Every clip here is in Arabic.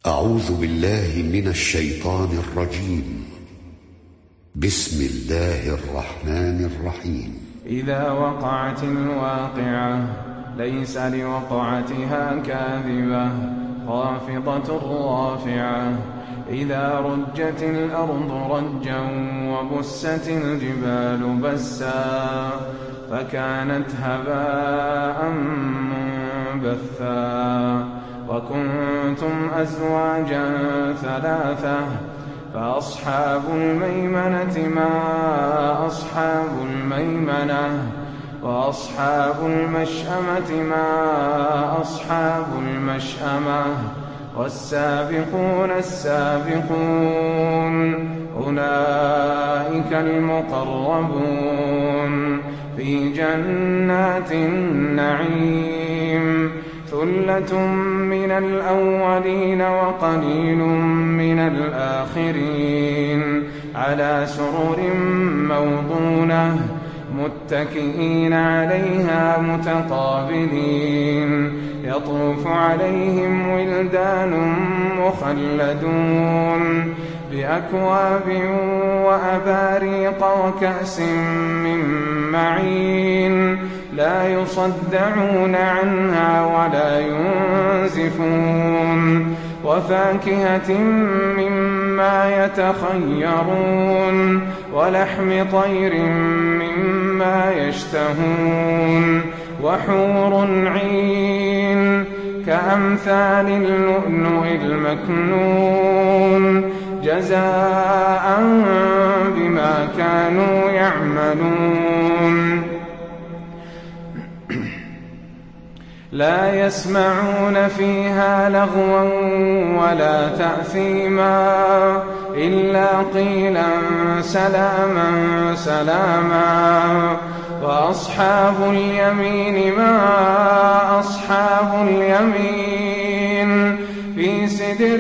أعوذ بالله من الشيطان الرجيم. بسم الله الرحمن الرحيم. إذا وقعت الواقعة ليس لوقعتها كاذبة خافضة رافعة. إذا رجت الأرض رجا وبست الجبال بسا فكانت هباء منبثا. وكنتم أزواجا ثلاثة فأصحاب الميمنة ما أصحاب الميمنة وأصحاب المشأمة ما أصحاب المشأمة. والسابقون السابقون أولئك المقربون في جنات النعيم. ثلة من الأولين وقليل من الآخرين على سرر موضونة متكئين عليها متقابلين. يطوف عليهم ولدان مخلدون بأكواب وأباريق وكأس من معين لا يصدعون عنها ولا ينزفون. وفاكهة مما يتخيرون ولحم طير مما يشتهون. وحور عين كأمثال اللؤلؤ المكنون جزاء بما كانوا يعملون. لا يسمعون فيها لغوا ولا تأثيما إلا قيلا سلاما سلاما. وأصحاب اليمين ما أصحاب اليمين في سدر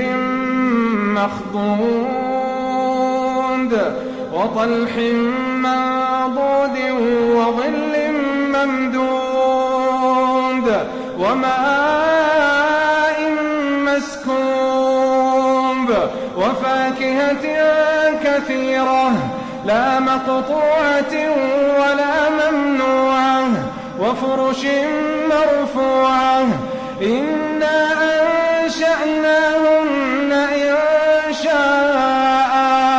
مخضود وطلح منضود وظل ممدود وماء مسكوب. وفاكهة كثيرة لا مقطوعة ولا ممنوعة وفرش مرفوعة. إنا أنشأناهن إنشاء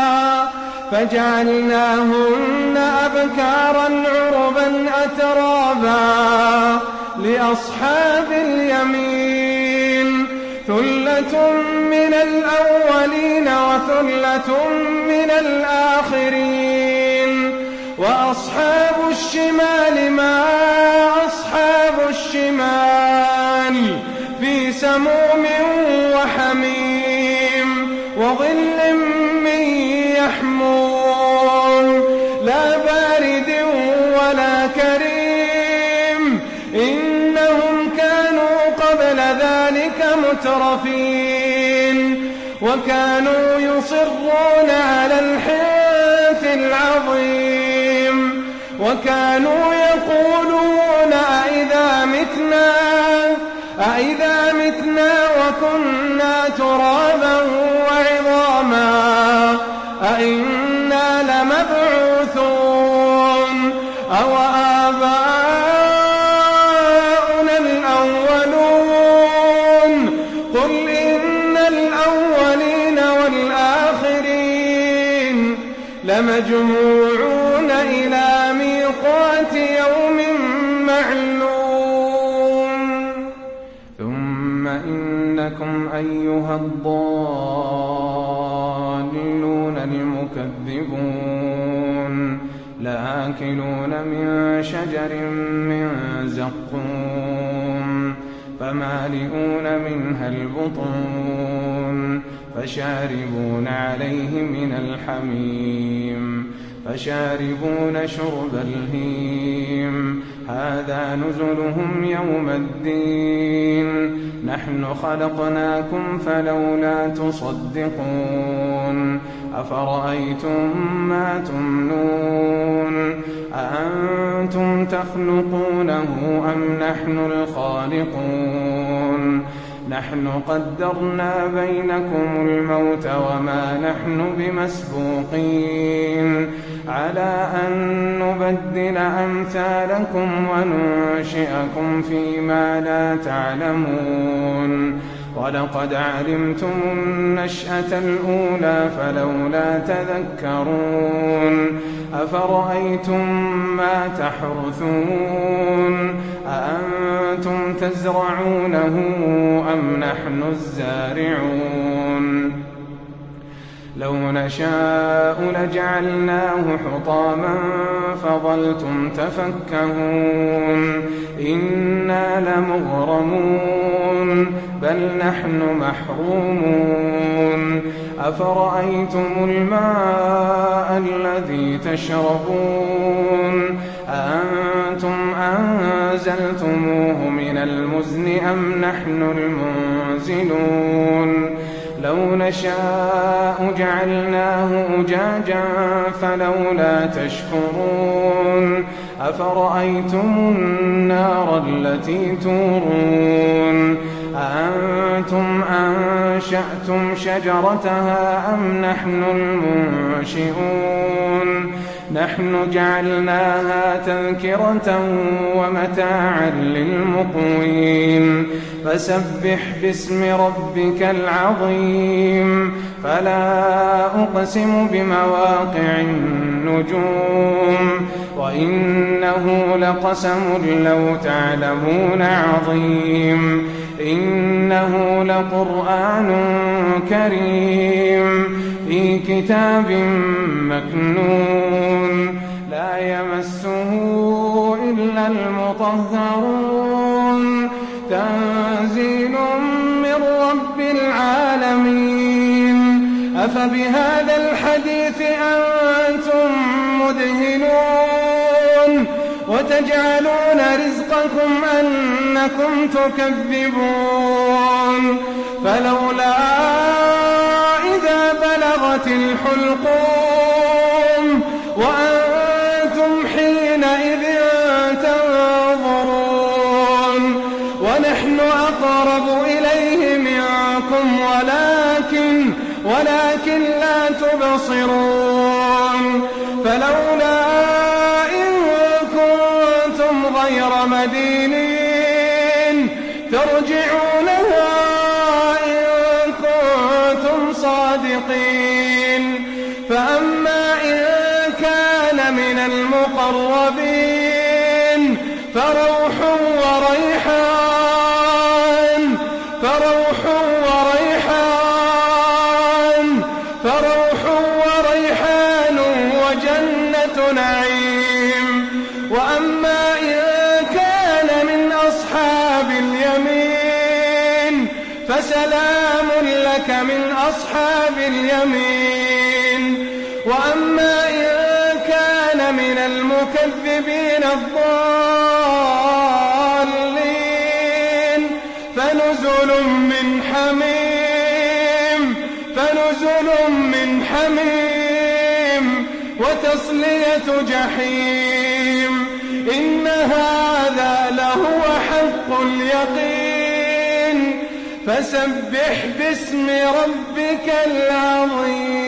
فجعلناهن أبكارا عربا أترابا لأصحاب اليمين. ثلة من الأولين وثلة من الآخرين. وأصحاب الشمال ما أصحاب الشمال في سموم وحميم وظل من يحموم لا بارد ولا كريم. إنهم كانوا قبل ذلك مترفين وكانوا يصرون على الحنث العظيم. وكانوا يقولون أئذا متنا وكنا ترابا وعظاما أئنا لمبعوثون أو آباؤنا الأولون. قل إن الأولين والآخرين لمجموعون إلى ميقات يوم معلوم. ثم إنكم أيها الضالون المكذبون لآكلون من شجر من زقوم فمالئون منها البطون فشاربون عليه من الحميم فشاربون شرب الهيم. هذا نزلهم يوم الدين. نحن خلقناكم فلولا تصدقون. أفرأيتم ما تمنون أأنتم تخلقونه أم نحن الخالقون. نحن قدرنا بينكم الموت وما نحن بمسبوقين على أن نبدل أمثالكم وننشئكم فيما لا تعلمون ولقد علمتم النشأة الأولى فلولا تذكرون أفرأيتم ما تحرثون أأنتم تزرعونه أم نحن الزارعون لو نشاء لجعلناه حطاما فظلتم تفكهون إنا لمغرمون بل نحن محرومون أفرأيتم الماء الذي تشربون أأنتم أنزلتموه من المزن أم نحن المنزلون لو نشاء جعلناه أجاجا فلولا تشكرون أفرأيتم النار التي تورون أأنتم أنشأتم شجرتها أم نحن المنشئون نحن جعلناها تذكرة ومتاعا للمقوين فسبح باسم ربك العظيم فلا أقسم بمواقع النجوم وإنه لقسم لو تعلمون عظيم إنه لقرآن كريم في كتاب مكنون لا يمسه إلا المطهرون تنزيل من رب العالمين أفبهذا الحديث أنتم مدهنون وتجعلون رزقكم أنكم تكذبون فلولا إذا بلغت الحلقوم وأنتم حينئذ تنظرون ونحن أقرب إليه منكم ولكن لا تبصرون فلولا إن كنتم غير مدينين ترجعونها إن كنتم صادقين فأما إن كان من المقربين فروح وريحان وجنة نعيم وأما إن كان من أصحاب اليمين فسلام لك من أصحاب اليمين وأما إن كان من المكذبين الضالين فنزل من حميم وتصلية جحيم إن هذا لهو حق اليقين فسبح باسم ربك العظيم